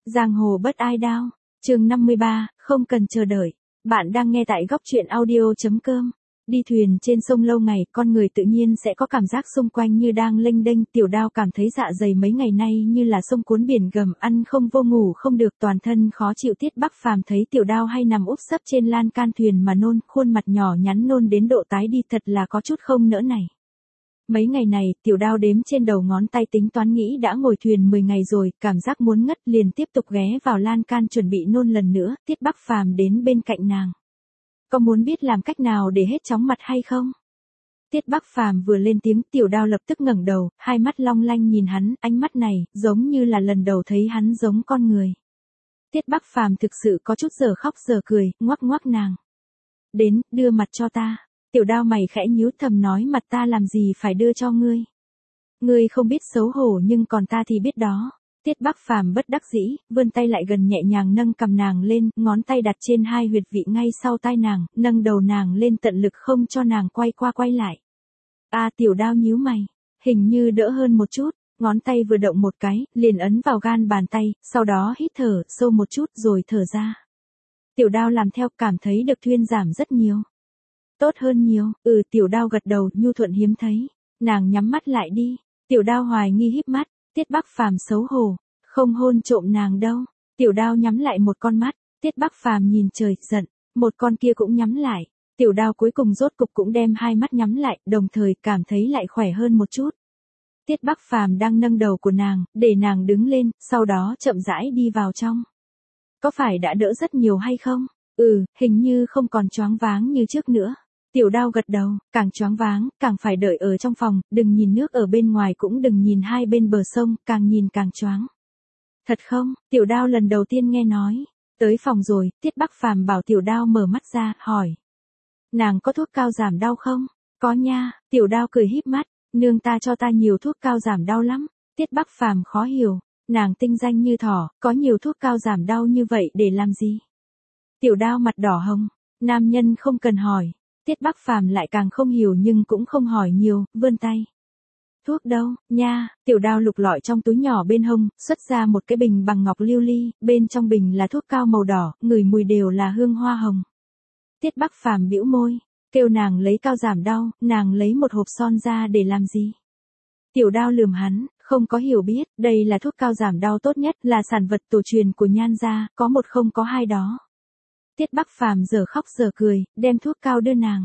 Giang hồ bất ai đao. Chương 53, không cần chờ đợi. Bạn đang nghe tại góc truyện audio.com. Đi thuyền trên sông lâu ngày, con người tự nhiên sẽ có cảm giác xung quanh như đang lênh đênh. Tiểu Đao cảm thấy dạ dày mấy ngày nay như là sông cuốn biển gầm, ăn không vô ngủ không được, toàn thân khó chịu. Tiết Bắc Phàm thấy Tiểu Đao hay nằm úp sấp trên lan can thuyền mà nôn, khuôn mặt nhỏ nhắn nôn đến độ tái đi, thật là có chút không nỡ này. Mấy ngày này, Tiểu Đao đếm trên đầu ngón tay tính toán nghĩ đã ngồi thuyền 10 ngày rồi, cảm giác muốn ngất liền tiếp tục ghé vào lan can chuẩn bị nôn lần nữa. Tiết Bắc Phàm đến bên cạnh nàng. Có muốn biết làm cách nào để hết chóng mặt hay không? Tiết Bắc Phàm vừa lên tiếng, Tiểu Đao lập tức ngẩng đầu, hai mắt long lanh nhìn hắn, ánh mắt này giống như là lần đầu thấy hắn giống con người. Tiết Bắc Phàm thực sự có chút giờ khóc giờ cười, ngoắc ngoắc nàng. Đến, đưa mặt cho ta. Tiểu Đao mày khẽ nhíu, thầm nói, mặt ta làm gì phải đưa cho ngươi? Ngươi không biết xấu hổ nhưng còn ta thì biết đó. Tiết Bắc Phàm bất đắc dĩ, vươn tay lại gần nhẹ nhàng nâng cằm nàng lên, ngón tay đặt trên hai huyệt vị ngay sau tai nàng, nâng đầu nàng lên tận lực không cho nàng quay qua quay lại. Tiểu Đao nhíu mày, hình như đỡ hơn một chút, ngón tay vừa động một cái, liền ấn vào gan bàn tay, sau đó hít thở sâu một chút rồi thở ra. Tiểu Đao làm theo, cảm thấy được thuyên giảm rất nhiều. Tốt hơn nhiều. Tiểu Đao gật đầu, nhu thuận hiếm thấy. Nàng nhắm mắt lại đi. Tiểu Đao hoài nghi híp mắt. Tiết Bắc Phàm xấu hổ, không hôn trộm nàng đâu. Tiểu Đao nhắm lại một con mắt. Tiết Bắc Phàm nhìn trời, giận. Một con kia cũng nhắm lại. Tiểu Đao cuối cùng rốt cục cũng đem hai mắt nhắm lại, đồng thời cảm thấy lại khỏe hơn một chút. Tiết Bắc Phàm đang nâng đầu của nàng, để nàng đứng lên, sau đó chậm rãi đi vào trong. Có phải đã đỡ rất nhiều hay không? Hình như không còn choáng váng như trước nữa. Tiểu Đao gật đầu, càng choáng váng, càng phải đợi ở trong phòng, đừng nhìn nước ở bên ngoài cũng đừng nhìn hai bên bờ sông, càng nhìn càng choáng. Thật không? Tiểu Đao lần đầu tiên nghe nói. Tới phòng rồi, Tiết Bắc Phàm bảo Tiểu Đao mở mắt ra, hỏi. Nàng có thuốc cao giảm đau không? Có nha. Tiểu Đao cười híp mắt, nương ta cho ta nhiều thuốc cao giảm đau lắm. Tiết Bắc Phàm khó hiểu, nàng tinh danh như thỏ, có nhiều thuốc cao giảm đau như vậy để làm gì? Tiểu Đao mặt đỏ hồng, nam nhân không cần hỏi. Tiết Bắc Phàm lại càng không hiểu nhưng cũng không hỏi nhiều, vươn tay. Thuốc đâu, nha? Tiểu Đao lục lọi trong túi nhỏ bên hông, xuất ra một cái bình bằng ngọc lưu ly, bên trong bình là thuốc cao màu đỏ, ngửi mùi đều là hương hoa hồng. Tiết Bắc Phàm bĩu môi, kêu nàng lấy cao giảm đau, nàng lấy một hộp son ra để làm gì? Tiểu Đao lườm hắn, không có hiểu biết, đây là thuốc cao giảm đau tốt nhất, là sản vật tổ truyền của Nhan gia, có một không có hai đó. Tiết Bắc Phàm giờ khóc giờ cười, đem thuốc cao đưa nàng.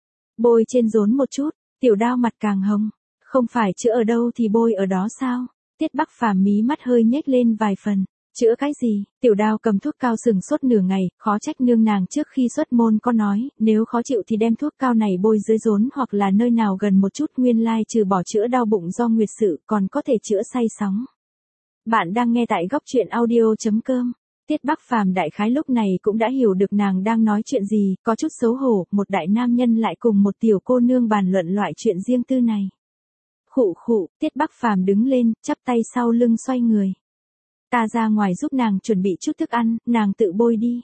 Bôi trên rốn một chút, Tiểu Đao mặt càng hồng. Không phải chữa ở đâu thì bôi ở đó sao? Tiết Bắc Phàm mí mắt hơi nhếch lên vài phần. Chữa cái gì? Tiểu Đao cầm thuốc cao sừng sốt nửa ngày, khó trách nương nàng trước khi xuất môn có nói, nếu khó chịu thì đem thuốc cao này bôi dưới rốn hoặc là nơi nào gần một chút, nguyên lai trừ bỏ chữa đau bụng do nguyệt sự, còn có thể chữa say sóng. Bạn đang nghe tại góc truyện audio.com. Tiết Bắc Phàm đại khái lúc này cũng đã hiểu được nàng đang nói chuyện gì, có chút xấu hổ, một đại nam nhân lại cùng một tiểu cô nương bàn luận loại chuyện riêng tư này. Khụ khụ, Tiết Bắc Phàm đứng lên, chắp tay sau lưng xoay người. Ta ra ngoài giúp nàng chuẩn bị chút thức ăn, nàng tự bôi đi.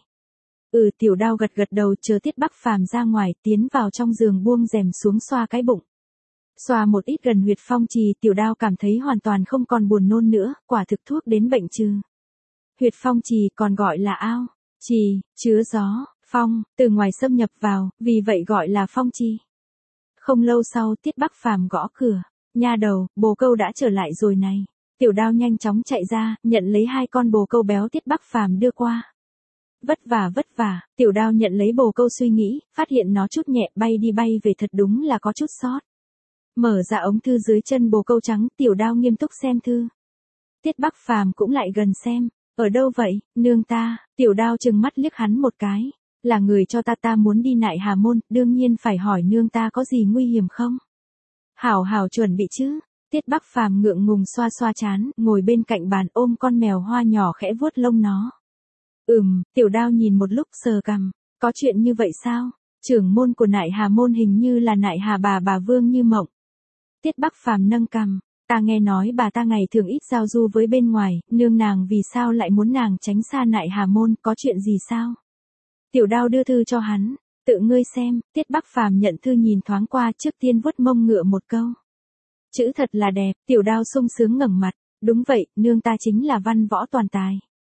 Tiểu Đao gật gật đầu, chờ Tiết Bắc Phàm ra ngoài, tiến vào trong giường buông rèm xuống xoa cái bụng. Xoa một ít gần huyệt phong trì, Tiểu Đao cảm thấy hoàn toàn không còn buồn nôn nữa, quả thực thuốc đến bệnh trừ. Huyệt phong trì còn gọi là ao, trì, chứa gió, phong, từ ngoài xâm nhập vào, vì vậy gọi là phong trì. Không lâu sau, Tiết Bắc Phàm gõ cửa. Nha đầu, bồ câu đã trở lại rồi này. Tiểu Đao nhanh chóng chạy ra, nhận lấy hai con bồ câu béo Tiết Bắc Phàm đưa qua. Vất vả, Tiểu Đao nhận lấy bồ câu suy nghĩ, phát hiện nó chút nhẹ, bay đi bay về, thật đúng là có chút sót. Mở ra ống thư dưới chân bồ câu trắng, Tiểu Đao nghiêm túc xem thư. Tiết Bắc Phàm cũng lại gần xem. Ở đâu vậy, nương ta? Tiểu Đao trừng mắt liếc hắn một cái. Là người cho ta muốn đi Nại Hà Môn, đương nhiên phải hỏi nương ta có gì nguy hiểm không? Hảo chuẩn bị chứ. Tiết Bắc Phàm ngượng ngùng xoa xoa trán, ngồi bên cạnh bàn ôm con mèo hoa nhỏ khẽ vuốt lông nó. Tiểu Đao nhìn một lúc sờ cằm. Có chuyện như vậy sao? Trưởng môn của Nại Hà Môn hình như là Nại Hà bà Vương Như Mộng. Tiết Bắc Phàm nâng cằm. Ta nghe nói bà ta ngày thường ít giao du với bên ngoài, nương nàng vì sao lại muốn nàng tránh xa Nại Hà Môn, có chuyện gì sao? Tiểu Đao đưa thư cho hắn, tự ngươi xem. Tiết Bắc Phàm nhận thư nhìn thoáng qua, trước tiên vuốt mông ngựa một câu. Chữ thật là đẹp. Tiểu Đao sung sướng ngẩng mặt, đúng vậy, nương ta chính là văn võ toàn tài.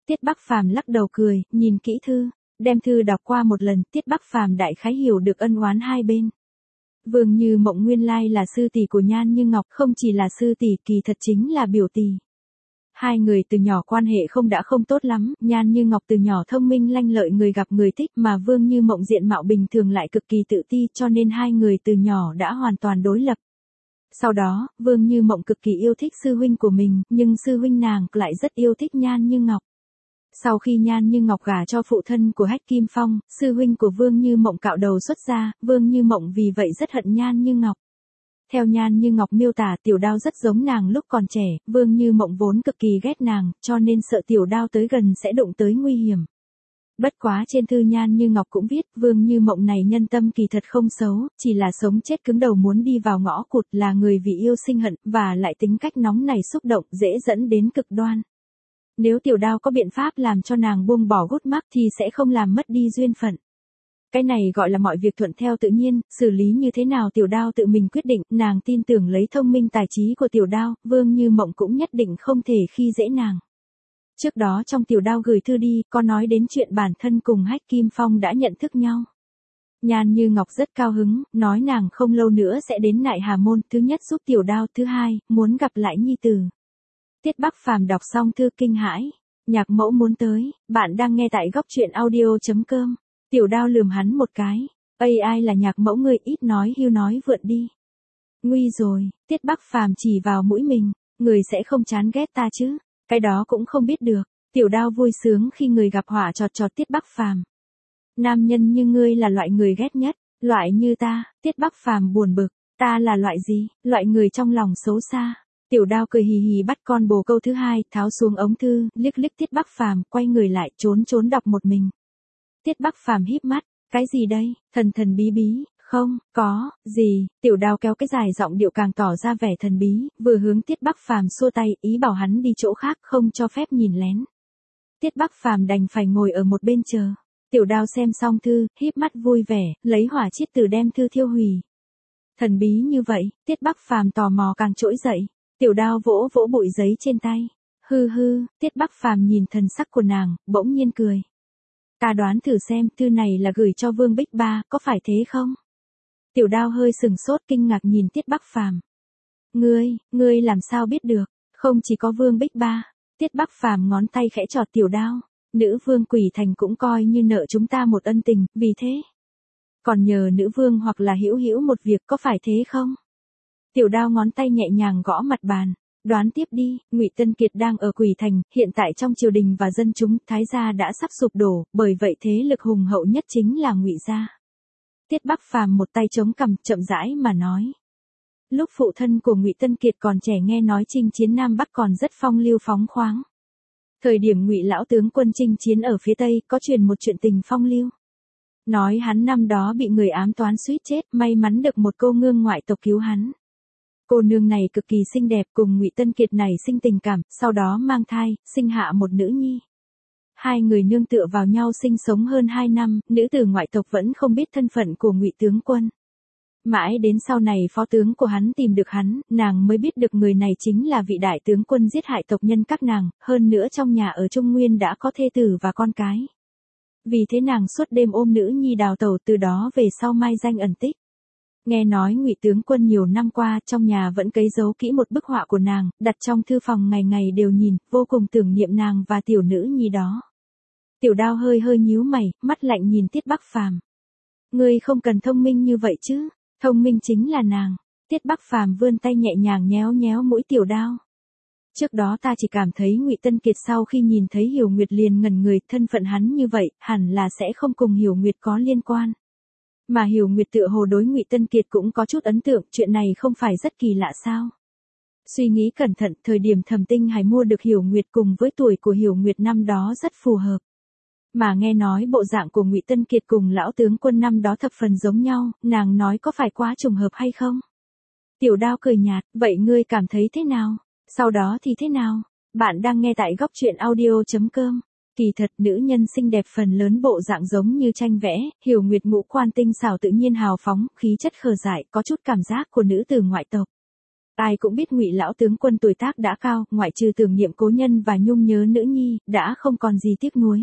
Tiết Bắc Phàm lắc đầu cười, nhìn kỹ thư, đem thư đọc qua một lần, Tiết Bắc Phàm đại khái hiểu được ân oán hai bên. Vương Như Mộng nguyên lai là sư tỷ của Nhan Như Ngọc, không chỉ là sư tỷ, kỳ thật chính là biểu tỷ. Hai người từ nhỏ quan hệ đã không tốt lắm, Nhan Như Ngọc từ nhỏ thông minh lanh lợi, người gặp người thích, mà Vương Như Mộng diện mạo bình thường lại cực kỳ tự ti, cho nên hai người từ nhỏ đã hoàn toàn đối lập. Sau đó, Vương Như Mộng cực kỳ yêu thích sư huynh của mình, nhưng sư huynh nàng lại rất yêu thích Nhan Như Ngọc. Sau khi Nhan Như Ngọc gả cho phụ thân của Hách Kim Phong, sư huynh của Vương Như Mộng cạo đầu xuất gia, Vương Như Mộng vì vậy rất hận Nhan Như Ngọc. Theo Nhan Như Ngọc miêu tả, Tiểu Đao rất giống nàng lúc còn trẻ, Vương Như Mộng vốn cực kỳ ghét nàng, cho nên sợ Tiểu Đao tới gần sẽ đụng tới nguy hiểm. Bất quá trên thư Nhan Như Ngọc cũng viết, Vương Như Mộng này nhân tâm kỳ thật không xấu, chỉ là sống chết cứng đầu muốn đi vào ngõ cụt, là người vì yêu sinh hận, và lại tính cách nóng này xúc động, dễ dẫn đến cực đoan. Nếu Tiểu Đao có biện pháp làm cho nàng buông bỏ gút mắc thì sẽ không làm mất đi duyên phận. Cái này gọi là mọi việc thuận theo tự nhiên, xử lý như thế nào Tiểu Đao tự mình quyết định, nàng tin tưởng lấy thông minh tài trí của Tiểu Đao, Vương Như Mộng cũng nhất định không thể khi dễ nàng. Trước đó trong Tiểu Đao gửi thư đi, có nói đến chuyện bản thân cùng Hách Kim Phong đã nhận thức nhau. Nhan Như Ngọc rất cao hứng, nói nàng không lâu nữa sẽ đến Nại Hà Môn, thứ nhất giúp Tiểu Đao, thứ hai, muốn gặp lại nhi tử. Tiết Bắc Phàm đọc xong thư kinh hãi, nhạc mẫu muốn tới, bạn đang nghe tại góc truyện audio.com. Tiểu Đao lườm hắn một cái, ai là nhạc mẫu ngươi, ít nói hưu nói vượn đi. Nguy rồi, Tiết Bắc Phàm chỉ vào mũi mình, người sẽ không chán ghét ta chứ, cái đó cũng không biết được. Tiểu Đao vui sướng khi người gặp họa chọt chọt Tiết Bắc Phàm. Nam nhân như ngươi là loại người ghét nhất, loại như ta, Tiết Bắc Phàm buồn bực, ta là loại gì, loại người trong lòng xấu xa. Tiểu Đao cười hì hì bắt con bồ câu thứ hai, tháo xuống ống thư, liếc liếc Tiết Bắc Phàm, quay người lại trốn đọc một mình. Tiết Bắc Phàm híp mắt, cái gì đây, thần thần bí bí, không, có, gì, Tiểu Đao kéo cái dài giọng điệu càng tỏ ra vẻ thần bí, vừa hướng Tiết Bắc Phàm xua tay, ý bảo hắn đi chỗ khác, không cho phép nhìn lén. Tiết Bắc Phàm đành phải ngồi ở một bên chờ. Tiểu Đao xem xong thư, híp mắt vui vẻ, lấy hỏa chiết từ đem thư thiêu hủy. Thần bí như vậy, Tiết Bắc Phàm tò mò càng trỗi dậy. Tiểu Đao vỗ vỗ bụi giấy trên tay. Hư hư, Tiết Bắc Phàm nhìn thần sắc của nàng, bỗng nhiên cười. Ta đoán thử xem, thư này là gửi cho Vương Bích Ba, có phải thế không? Tiểu Đao hơi sừng sốt kinh ngạc nhìn Tiết Bắc Phàm. Ngươi làm sao biết được? Không chỉ có Vương Bích Ba. Tiết Bắc Phàm ngón tay khẽ chọt Tiểu Đao. Nữ vương Quỷ Thành cũng coi như nợ chúng ta một ân tình, vì thế. Còn nhờ nữ vương hoặc là Hữu Hữu một việc, có phải thế không? Tiểu Đao ngón tay nhẹ nhàng gõ mặt bàn. Đoán tiếp đi, Ngụy Tân Kiệt đang ở Quỷ Thành, hiện tại trong triều đình và dân chúng, Thái gia đã sắp sụp đổ, bởi vậy thế lực hùng hậu nhất chính là Ngụy gia. Tiết Bắc Phàm một tay chống cằm, chậm rãi mà nói. Lúc phụ thân của Ngụy Tân Kiệt còn trẻ nghe nói chinh chiến Nam Bắc còn rất phong lưu phóng khoáng. Thời điểm Ngụy lão tướng quân chinh chiến ở phía Tây, có truyền một chuyện tình phong lưu. Nói hắn năm đó bị người ám toán suýt chết, may mắn được một cô nương ngoại tộc cứu hắn. Cô nương này cực kỳ xinh đẹp, cùng Ngụy Tân Kiệt này sinh tình cảm, sau đó mang thai, sinh hạ một nữ nhi. Hai người nương tựa vào nhau sinh sống hơn 2 năm, nữ tử ngoại tộc vẫn không biết thân phận của Ngụy tướng quân. Mãi đến sau này phó tướng của hắn tìm được hắn, nàng mới biết được người này chính là vị đại tướng quân giết hại tộc nhân các nàng, hơn nữa trong nhà ở Trung Nguyên đã có thê tử và con cái. Vì thế nàng suốt đêm ôm nữ nhi đào tẩu, từ đó về sau mai danh ẩn tích. Nghe nói Ngụy tướng quân nhiều năm qua trong nhà vẫn cấy giấu kỹ một bức họa của nàng, đặt trong thư phòng ngày ngày đều nhìn, vô cùng tưởng niệm nàng và tiểu nữ nhi đó. Tiểu Đao hơi nhíu mày, mắt lạnh nhìn Tiết Bắc Phàm. Ngươi không cần thông minh như vậy chứ, thông minh chính là nàng. Tiết Bắc Phàm vươn tay nhẹ nhàng nhéo mũi Tiểu Đao. Trước đó ta chỉ cảm thấy Ngụy Tân Kiệt sau khi nhìn thấy Hiểu Nguyệt liền ngẩn người, thân phận hắn như vậy, hẳn là sẽ không cùng Hiểu Nguyệt có liên quan. Mà Hiểu Nguyệt tựa hồ đối Ngụy Tân Kiệt cũng có chút ấn tượng, chuyện này không phải rất kỳ lạ sao? Suy nghĩ cẩn thận, thời điểm Thẩm Tinh Hải mua được Hiểu Nguyệt cùng với tuổi của Hiểu Nguyệt năm đó rất phù hợp. Mà nghe nói bộ dạng của Ngụy Tân Kiệt cùng lão tướng quân năm đó thập phần giống nhau, nàng nói có phải quá trùng hợp hay không? Tiểu Đao cười nhạt, vậy ngươi cảm thấy thế nào? Sau đó thì thế nào? Bạn đang nghe tại góc truyện audio.com. Kỳ thật nữ nhân xinh đẹp phần lớn bộ dạng giống như tranh vẽ, Hiểu Nguyệt ngũ quan tinh xảo tự nhiên hào phóng, khí chất khờ dại, có chút cảm giác của nữ tử ngoại tộc. Ai cũng biết Ngụy lão tướng quân tuổi tác đã cao, ngoại trừ tưởng niệm cố nhân và nhung nhớ nữ nhi, đã không còn gì tiếc nuối.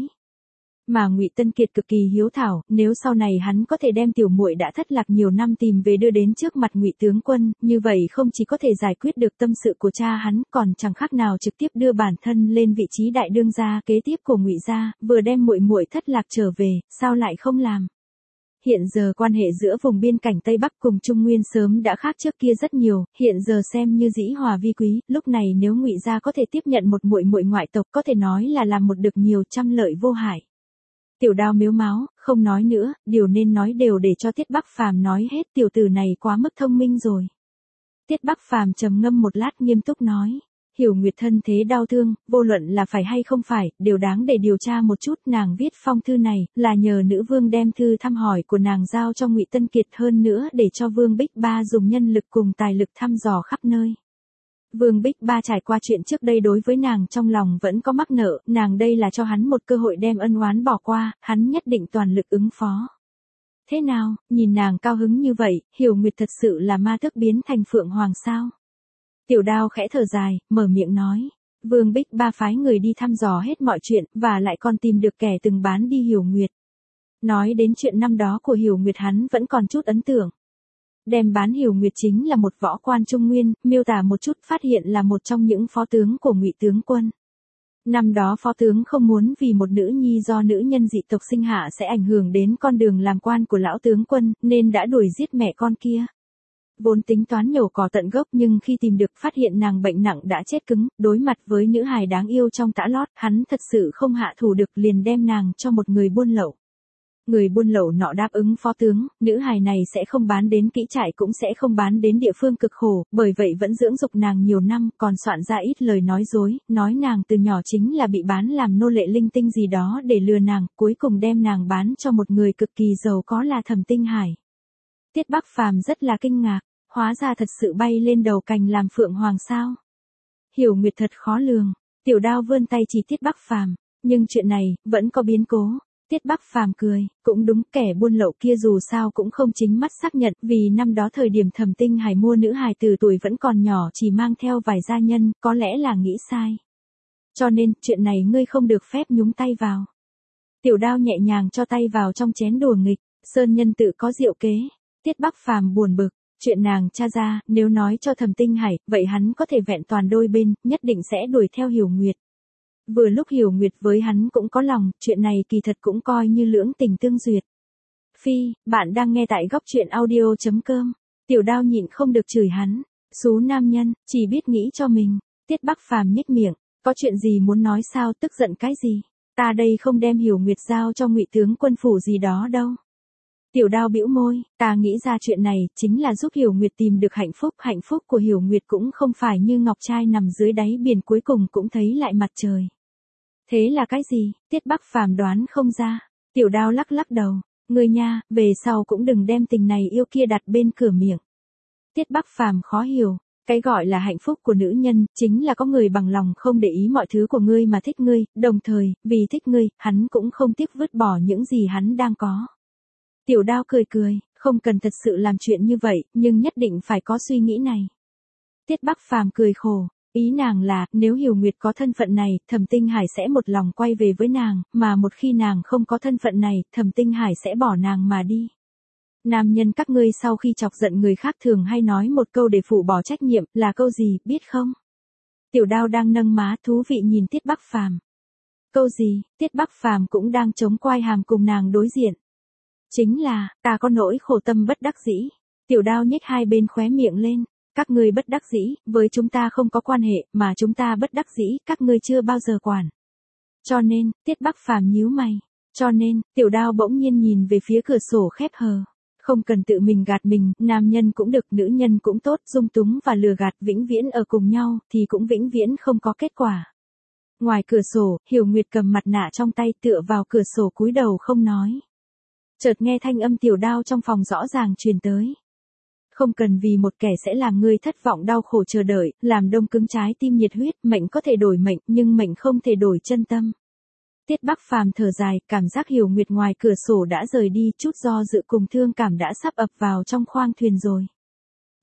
Mà Ngụy Tân Kiệt cực kỳ hiếu thảo, nếu sau này hắn có thể đem tiểu muội đã thất lạc nhiều năm tìm về đưa đến trước mặt Ngụy tướng quân, như vậy không chỉ có thể giải quyết được tâm sự của cha hắn, còn chẳng khác nào trực tiếp đưa bản thân lên vị trí đại đương gia kế tiếp của Ngụy gia, vừa đem muội muội thất lạc trở về, sao lại không làm? Hiện giờ quan hệ giữa vùng biên cảnh Tây Bắc cùng Trung Nguyên sớm đã khác trước kia rất nhiều, hiện giờ xem như dĩ hòa vi quý, lúc này nếu Ngụy gia có thể tiếp nhận một muội muội ngoại tộc có thể nói là làm một được nhiều trăm lợi vô hại. Tiểu Đao mếu máo, không nói nữa, điều nên nói đều để cho Tiết Bắc Phàm nói hết, tiểu tử này quá mức thông minh rồi. Tiết Bắc Phàm trầm ngâm một lát nghiêm túc nói. Hiểu Nguyệt thân thế đau thương, vô luận là phải hay không phải, đều đáng để điều tra một chút. Nàng viết phong thư này, là nhờ nữ vương đem thư thăm hỏi của nàng giao cho Ngụy Tân Kiệt, hơn nữa để cho Vương Bích Ba dùng nhân lực cùng tài lực thăm dò khắp nơi. Vương Bích Ba trải qua chuyện trước đây đối với nàng trong lòng vẫn có mắc nợ, nàng đây là cho hắn một cơ hội đem ân oán bỏ qua, hắn nhất định toàn lực ứng phó. Thế nào, nhìn nàng cao hứng như vậy, Hiểu Nguyệt thật sự là ma tước biến thành phượng hoàng sao? Tiểu Đao khẽ thở dài, mở miệng nói. Vương Bích Ba phái người đi thăm dò hết mọi chuyện, và lại còn tìm được kẻ từng bán đi Hiểu Nguyệt. Nói đến chuyện năm đó của Hiểu Nguyệt hắn vẫn còn chút ấn tượng. Đem bán Hiểu Nguyệt chính là một võ quan Trung Nguyên, miêu tả một chút phát hiện là một trong những phó tướng của Ngụy tướng quân. Năm đó phó tướng không muốn vì một nữ nhi do nữ nhân dị tộc sinh hạ sẽ ảnh hưởng đến con đường làm quan của lão tướng quân, nên đã đuổi giết mẹ con kia. Vốn tính toán nhổ cỏ tận gốc nhưng khi tìm được phát hiện nàng bệnh nặng đã chết cứng, đối mặt với nữ hài đáng yêu trong tã lót, hắn thật sự không hạ thủ được liền đem nàng cho một người buôn lậu. Người buôn lậu nọ đáp ứng phó tướng, nữ hài này sẽ không bán đến kỹ trại cũng sẽ không bán đến địa phương cực khổ, bởi vậy vẫn dưỡng dục nàng nhiều năm, còn soạn ra ít lời nói dối, nói nàng từ nhỏ chính là bị bán làm nô lệ linh tinh gì đó để lừa nàng, cuối cùng đem nàng bán cho một người cực kỳ giàu có là Thẩm Tinh Hải. Tiết Bắc Phàm rất là kinh ngạc, hóa ra thật sự bay lên đầu cành làm phượng hoàng sao? Hiểu Nguyệt thật khó lường, Tiểu Đao vươn tay chỉ Tiết Bắc Phàm, nhưng chuyện này vẫn có biến cố. Tiết Bắc Phàm cười, cũng đúng, kẻ buôn lậu kia dù sao cũng không chính mắt xác nhận, vì năm đó thời điểm Thẩm Tinh Hải mua nữ hài từ tuổi vẫn còn nhỏ chỉ mang theo vài gia nhân, có lẽ là nghĩ sai. Cho nên, chuyện này ngươi không được phép nhúng tay vào. Tiểu Đao nhẹ nhàng cho tay vào trong chén đùa nghịch, sơn nhân tự có diệu kế. Tiết Bắc Phàm buồn bực, chuyện nàng tra ra, nếu nói cho Thẩm Tinh Hải, vậy hắn có thể vẹn toàn đôi bên, nhất định sẽ đuổi theo Hiểu Nguyệt. Vừa lúc Hiểu Nguyệt với hắn cũng có lòng, chuyện này kỳ thật cũng coi như lưỡng tình tương duyệt. Phi, bạn đang nghe tại góc truyện audio.com. Tiểu Đao nhịn không được chửi hắn. Xú nam nhân, chỉ biết nghĩ cho mình. Tiết Bắc Phàm nhếch miệng, có chuyện gì muốn nói sao, tức giận cái gì? Ta đây không đem Hiểu Nguyệt giao cho Ngụy tướng quân phủ gì đó đâu. Tiểu Đao bĩu môi, ta nghĩ ra chuyện này chính là giúp Hiểu Nguyệt tìm được hạnh phúc của Hiểu Nguyệt cũng không phải như ngọc trai nằm dưới đáy biển cuối cùng cũng thấy lại mặt trời. Thế là cái gì? Tiết Bắc Phàm đoán không ra. Tiểu Đao lắc lắc đầu, ngươi nha, về sau cũng đừng đem tình này yêu kia đặt bên cửa miệng. Tiết Bắc Phàm khó hiểu, cái gọi là hạnh phúc của nữ nhân, chính là có người bằng lòng không để ý mọi thứ của ngươi mà thích ngươi, đồng thời, vì thích ngươi, hắn cũng không tiếc vứt bỏ những gì hắn đang có. Tiểu Đao cười cười, không cần thật sự làm chuyện như vậy, nhưng nhất định phải có suy nghĩ này. Tiết Bắc Phàm cười khổ, ý nàng là, nếu Hiểu Nguyệt có thân phận này, Thẩm Tinh Hải sẽ một lòng quay về với nàng, mà một khi nàng không có thân phận này, Thẩm Tinh Hải sẽ bỏ nàng mà đi. Nam nhân các ngươi sau khi chọc giận người khác thường hay nói một câu để phủ bỏ trách nhiệm, là câu gì, biết không? Tiểu Đao đang nâng má thú vị nhìn Tiết Bắc Phàm. Câu gì? Tiết Bắc Phàm cũng đang chống quai hàm cùng nàng đối diện. Chính là, ta có nỗi khổ tâm bất đắc dĩ. Tiểu Đao nhếch hai bên khóe miệng lên. Các ngươi bất đắc dĩ, với chúng ta không có quan hệ, mà chúng ta bất đắc dĩ, các ngươi chưa bao giờ quản. Cho nên, Tiết Bắc Phàm nhíu mày. Cho nên, Tiểu Đao bỗng nhiên nhìn về phía cửa sổ khép hờ. Không cần tự mình gạt mình, nam nhân cũng được, nữ nhân cũng tốt, dung túng và lừa gạt vĩnh viễn ở cùng nhau, thì cũng vĩnh viễn không có kết quả. Ngoài cửa sổ, Hiểu Nguyệt cầm mặt nạ trong tay tựa vào cửa sổ cúi đầu không nói. Chợt nghe thanh âm Tiểu Đao trong phòng rõ ràng truyền tới. Không cần vì một kẻ sẽ làm ngươi thất vọng đau khổ chờ đợi, làm đông cứng trái tim nhiệt huyết, mệnh có thể đổi mệnh, nhưng mệnh không thể đổi chân tâm. Tiết Bắc Phàm thở dài, cảm giác Hiểu Nguyệt ngoài cửa sổ đã rời đi, chút do dự cùng thương cảm đã sắp ập vào trong khoang thuyền rồi.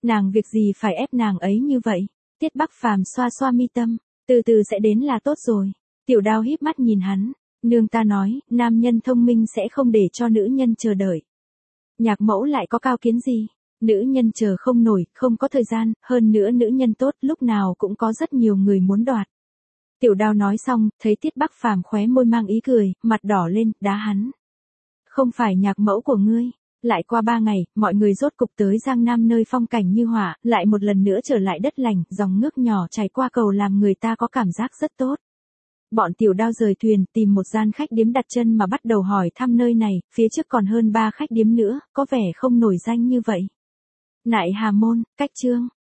Nàng việc gì phải ép nàng ấy như vậy? Tiết Bắc Phàm xoa xoa mi tâm, từ từ sẽ đến là tốt rồi. Tiểu Đao híp mắt nhìn hắn, nương ta nói, nam nhân thông minh sẽ không để cho nữ nhân chờ đợi. Nhạc Mẫu lại có cao kiến gì? Nữ nhân chờ không nổi, không có thời gian, hơn nữa nữ nhân tốt lúc nào cũng có rất nhiều người muốn đoạt. Tiểu Đao nói xong, thấy Tiết Bắc Phàm khóe môi mang ý cười, mặt đỏ lên, đá hắn. Không phải Nhạc Mẫu của ngươi. Lại qua 3 ngày, mọi người rốt cục tới Giang Nam nơi phong cảnh như họa, lại một lần nữa trở lại đất lành, dòng nước nhỏ chảy qua cầu làm người ta có cảm giác rất tốt. Bọn Tiểu Đao rời thuyền, tìm một gian khách điếm đặt chân mà bắt đầu hỏi thăm nơi này, phía trước còn hơn 3 khách điếm nữa, có vẻ không nổi danh như vậy. Nại Hà Môn, Cách Chương.